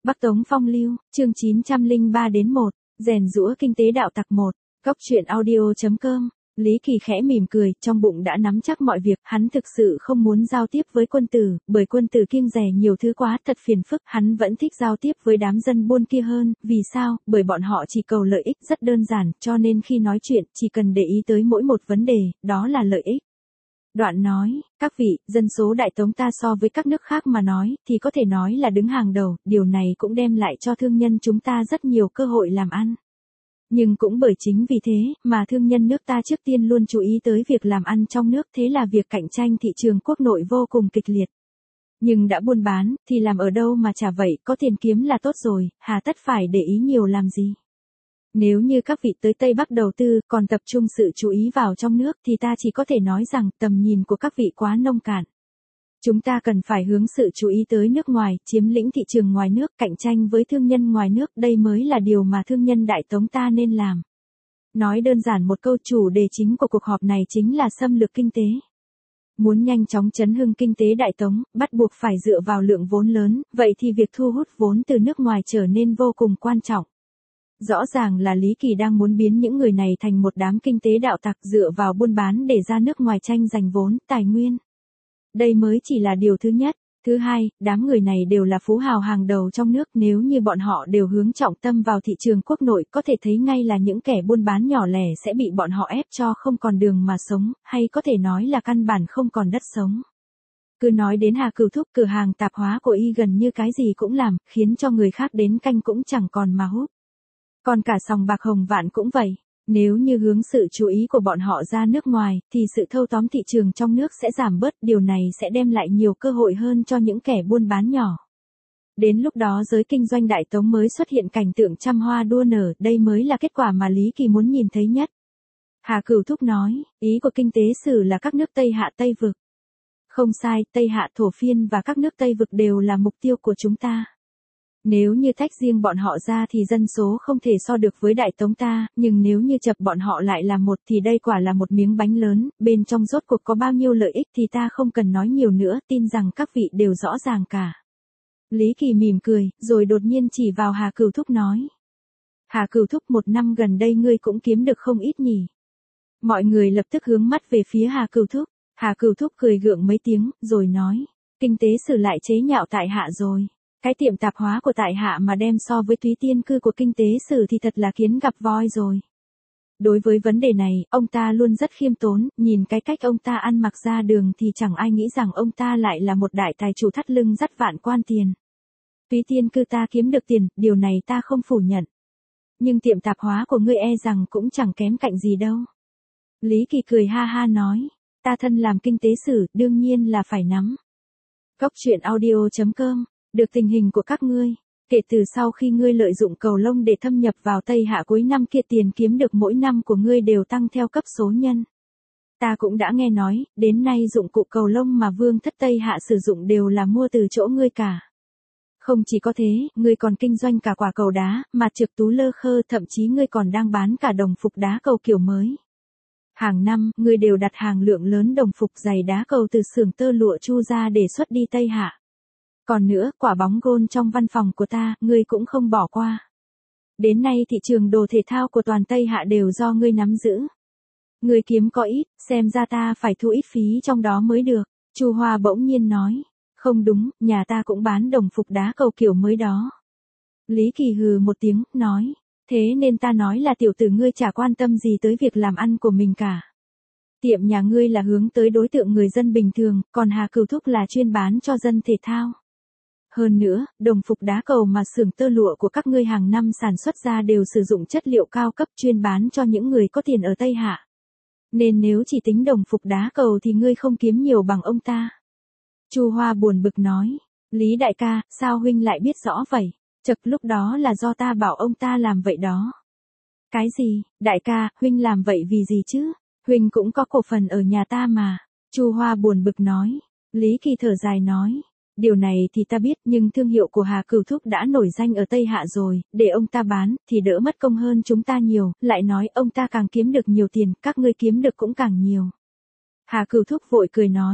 Bắc Tống Phong Lưu, chương 903-1, rèn giũa kinh tế đạo tặc 1, góc truyện audio.com. Lý Kỳ khẽ mỉm cười, trong bụng đã nắm chắc mọi việc, hắn thực sự không muốn giao tiếp với quân tử, bởi quân tử kiêng dè nhiều thứ quá, thật phiền phức, hắn vẫn thích giao tiếp với đám dân buôn kia hơn, vì sao? Bởi bọn họ chỉ cầu lợi ích, rất đơn giản, cho nên khi nói chuyện, chỉ cần để ý tới mỗi một vấn đề, đó là lợi ích. Đoạn nói, các vị, dân số Đại Tống ta so với các nước khác mà nói, thì có thể nói là đứng hàng đầu, điều này cũng đem lại cho thương nhân chúng ta rất nhiều cơ hội làm ăn. Nhưng cũng bởi chính vì thế, mà thương nhân nước ta trước tiên luôn chú ý tới việc làm ăn trong nước, thế là việc cạnh tranh thị trường quốc nội vô cùng kịch liệt. Nhưng đã buôn bán, thì làm ở đâu mà chả vậy, có tiền kiếm là tốt rồi, hà tất phải để ý nhiều làm gì. Nếu như các vị tới Tây Bắc đầu tư, còn tập trung sự chú ý vào trong nước, thì ta chỉ có thể nói rằng, tầm nhìn của các vị quá nông cạn. Chúng ta cần phải hướng sự chú ý tới nước ngoài, chiếm lĩnh thị trường ngoài nước, cạnh tranh với thương nhân ngoài nước, đây mới là điều mà thương nhân Đại Tống ta nên làm. Nói đơn giản một câu, chủ đề chính của cuộc họp này chính là xâm lược kinh tế. Muốn nhanh chóng chấn hưng kinh tế Đại Tống, bắt buộc phải dựa vào lượng vốn lớn, vậy thì việc thu hút vốn từ nước ngoài trở nên vô cùng quan trọng. Rõ ràng là Lý Kỳ đang muốn biến những người này thành một đám kinh tế đạo tặc dựa vào buôn bán để ra nước ngoài tranh giành vốn, tài nguyên. Đây mới chỉ là điều thứ nhất. Thứ hai, đám người này đều là phú hào hàng đầu trong nước, nếu như bọn họ đều hướng trọng tâm vào thị trường quốc nội, có thể thấy ngay là những kẻ buôn bán nhỏ lẻ sẽ bị bọn họ ép cho không còn đường mà sống, hay có thể nói là căn bản không còn đất sống. Cứ nói đến Hà Cửu Thúc, cửa hàng tạp hóa của y gần như cái gì cũng làm, khiến cho người khác đến canh cũng chẳng còn mà hút. Còn cả sòng bạc Hồng Vạn cũng vậy. Nếu như hướng sự chú ý của bọn họ ra nước ngoài, thì sự thâu tóm thị trường trong nước sẽ giảm bớt, điều này sẽ đem lại nhiều cơ hội hơn cho những kẻ buôn bán nhỏ. Đến lúc đó giới kinh doanh Đại Tống mới xuất hiện cảnh tượng trăm hoa đua nở, đây mới là kết quả mà Lý Kỳ muốn nhìn thấy nhất. Hà Cửu Thúc nói, ý của kinh tế sử là các nước Tây Hạ Tây Vực. Không sai, Tây Hạ Thổ Phiên và các nước Tây Vực đều là mục tiêu của chúng ta. Nếu như tách riêng bọn họ ra thì dân số không thể so được với Đại Tống ta, nhưng nếu như chập bọn họ lại là một thì đây quả là một miếng bánh lớn, bên trong rốt cuộc có bao nhiêu lợi ích thì ta không cần nói nhiều nữa, tin rằng các vị đều rõ ràng cả. Lý Kỳ mỉm cười, rồi đột nhiên chỉ vào Hà Cửu Thúc nói. Hà Cửu Thúc, 1 năm gần đây ngươi cũng kiếm được không ít nhỉ? Mọi người lập tức hướng mắt về phía Hà Cửu Thúc. Hà Cửu Thúc cười gượng mấy tiếng, rồi nói, kinh tế sử lại chế nhạo tại hạ rồi. Cái tiệm tạp hóa của tại hạ mà đem so với túy tiên cư của kinh tế sử thì thật là kiến gặp voi rồi. Đối với vấn đề này, ông ta luôn rất khiêm tốn, nhìn cái cách ông ta ăn mặc ra đường thì chẳng ai nghĩ rằng ông ta lại là một đại tài chủ thắt lưng dắt vạn quan tiền. Túy tiên cư ta kiếm được tiền, điều này ta không phủ nhận. Nhưng tiệm tạp hóa của ngươi e rằng cũng chẳng kém cạnh gì đâu. Lý Kỳ cười ha ha nói, ta thân làm kinh tế sử, đương nhiên là phải nắm. Góc truyện audio.com. Được tình hình của các ngươi, kể từ sau khi ngươi lợi dụng cầu lông để thâm nhập vào Tây Hạ cuối năm kia, tiền kiếm được mỗi năm của ngươi đều tăng theo cấp số nhân. Ta cũng đã nghe nói, đến nay dụng cụ cầu lông mà vương thất Tây Hạ sử dụng đều là mua từ chỗ ngươi cả. Không chỉ có thế, ngươi còn kinh doanh cả quả cầu đá, mặt trược tú lơ khơ, thậm chí ngươi còn đang bán cả đồng phục đá cầu kiểu mới. Hàng năm, ngươi đều đặt hàng lượng lớn đồng phục giày đá cầu từ xưởng tơ lụa Chu ra để xuất đi Tây Hạ. Còn nữa, quả bóng gôn trong văn phòng của ta, ngươi cũng không bỏ qua. Đến nay thị trường đồ thể thao của toàn Tây Hạ đều do ngươi nắm giữ. Ngươi kiếm có ít, xem ra ta phải thu ít phí trong đó mới được. Chu Hoa bỗng nhiên nói, không đúng, nhà ta cũng bán đồng phục đá cầu kiểu mới đó. Lý Kỳ hừ một tiếng, nói, thế nên ta nói là tiểu tử ngươi chả quan tâm gì tới việc làm ăn của mình cả. Tiệm nhà ngươi là hướng tới đối tượng người dân bình thường, còn Hà Cửu Thúc là chuyên bán cho dân thể thao. Hơn nữa, đồng phục đá cầu mà xưởng tơ lụa của các ngươi hàng năm sản xuất ra đều sử dụng chất liệu cao cấp chuyên bán cho những người có tiền ở Tây Hạ. Nên nếu chỉ tính đồng phục đá cầu thì ngươi không kiếm nhiều bằng ông ta. Chu Hoa buồn bực nói, Lý đại ca, sao huynh lại biết rõ vậy? Chậc, lúc đó là do ta bảo ông ta làm vậy đó. Cái gì, đại ca, huynh làm vậy vì gì chứ? Huynh cũng có cổ phần ở nhà ta mà. Chu Hoa buồn bực nói. Lý Kỳ thở dài nói, điều này thì ta biết, nhưng thương hiệu của Hà Cửu Thúc đã nổi danh ở Tây Hạ rồi, để ông ta bán, thì đỡ mất công hơn chúng ta nhiều, lại nói ông ta càng kiếm được nhiều tiền, các ngươi kiếm được cũng càng nhiều. Hà Cửu Thúc vội cười nói,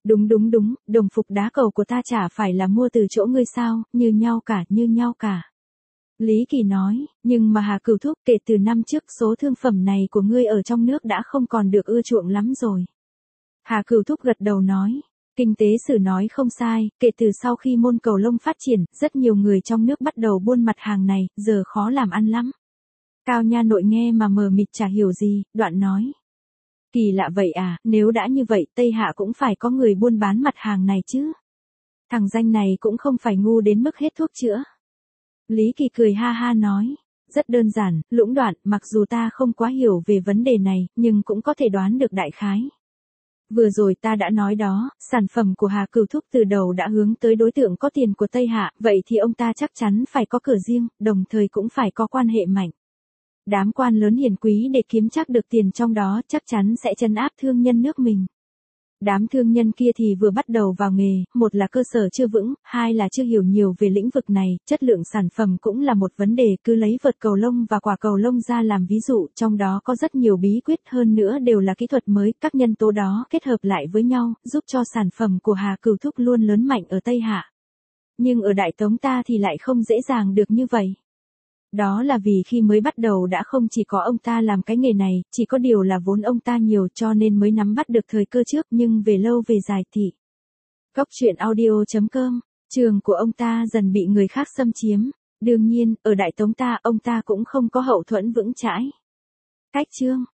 Đúng, đồng phục đá cầu của ta chả phải là mua từ chỗ ngươi sao, như nhau cả. Lý Kỳ nói, nhưng mà Hà Cửu thúc, kể từ năm trước số thương phẩm này của ngươi ở trong nước đã không còn được ưa chuộng lắm rồi. Hà Cửu thúc gật đầu nói, kinh tế sử nói không sai, kể từ sau khi môn cầu lông phát triển, rất nhiều người trong nước bắt đầu buôn mặt hàng này, giờ khó làm ăn lắm. Cao Nha Nội nghe mà mờ mịt chả hiểu gì, đoạn nói. Kỳ lạ vậy à, nếu đã như vậy Tây Hạ cũng phải có người buôn bán mặt hàng này chứ. Thằng danh này cũng không phải ngu đến mức hết thuốc chữa. Lý Kỳ cười ha ha nói, rất đơn giản, lũng đoạn, mặc dù ta không quá hiểu về vấn đề này, nhưng cũng có thể đoán được đại khái. Vừa rồi ta đã nói đó, sản phẩm của Hà Cửu thúc từ đầu đã hướng tới đối tượng có tiền của Tây Hạ, vậy thì ông ta chắc chắn phải có cửa riêng, đồng thời cũng phải có quan hệ mạnh. Đám quan lớn hiền quý để kiếm chắc được tiền trong đó chắc chắn sẽ trấn áp thương nhân nước mình. Đám thương nhân kia thì vừa bắt đầu vào nghề, một là cơ sở chưa vững, hai là chưa hiểu nhiều về lĩnh vực này, chất lượng sản phẩm cũng là một vấn đề, cứ lấy vợt cầu lông và quả cầu lông ra làm ví dụ, trong đó có rất nhiều bí quyết hơn nữa đều là kỹ thuật mới, các nhân tố đó kết hợp lại với nhau, giúp cho sản phẩm của Hà Cửu thúc luôn lớn mạnh ở Tây Hạ. Nhưng ở Đại Tống ta thì lại không dễ dàng được như vậy. Đó là vì khi mới bắt đầu đã không chỉ có ông ta làm cái nghề này, chỉ có điều là vốn ông ta nhiều cho nên mới nắm bắt được thời cơ trước, nhưng về lâu về dài thì. Góc truyện audio.com, trường của ông ta dần bị người khác xâm chiếm. Đương nhiên, ở Đại Tống ta, ông ta cũng không có hậu thuẫn vững chãi. Cách chương